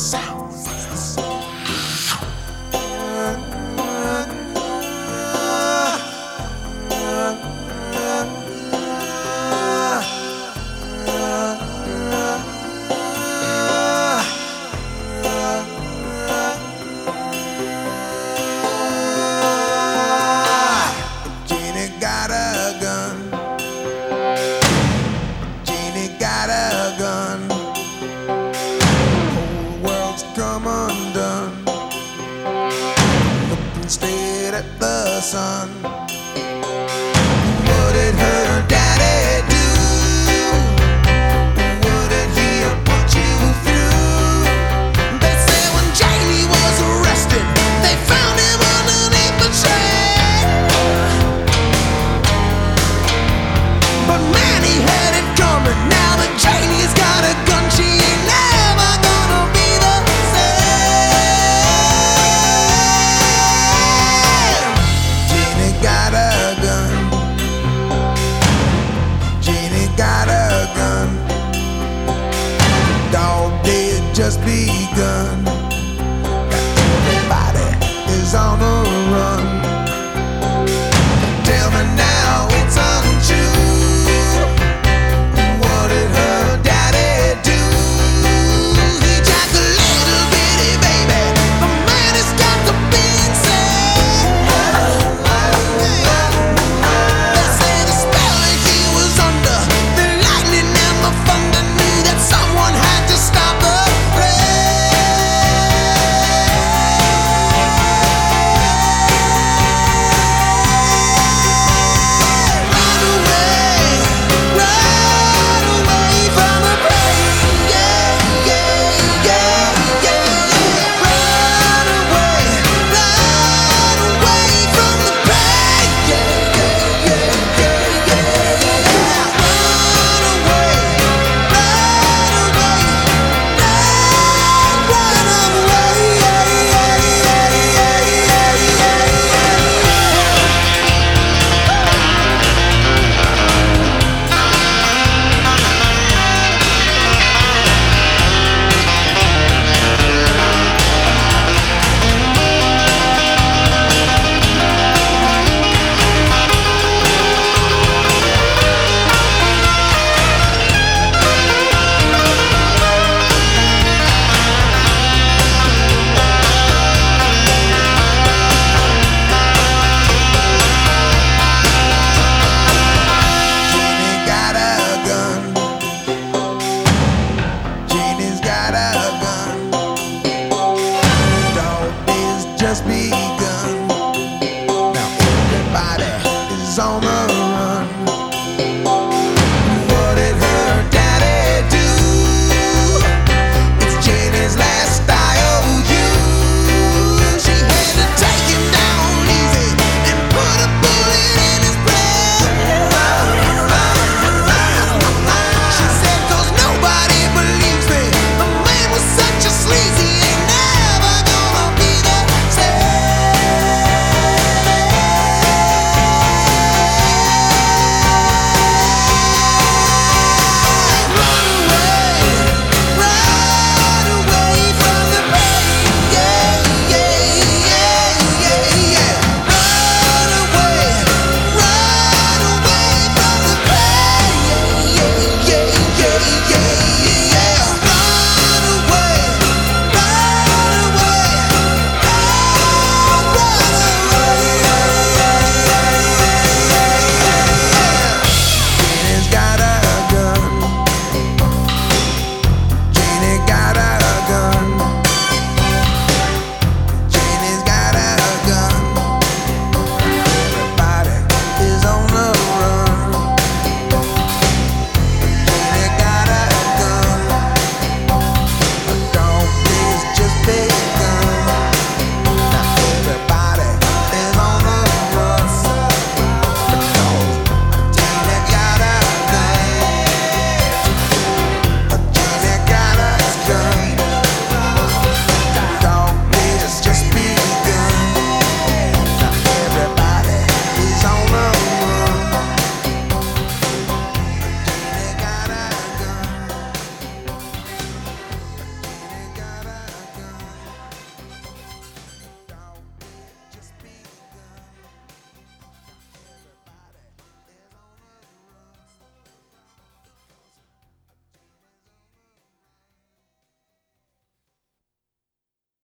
Straight at the sun. What did her daddy do? What did he put you through? They say when Jamie was arrested, they found him underneath the train. But man, he had it coming. Now that Jamie's got a gun, she ain't never gonna be the just begun. Everybody is on the run. Tell me now it's untrue. What did her daddy do? He jacked a little bitty baby. The man has got to be insane. They say the spell that he was under, the lightning and the thunder knew that someone had to stop the just be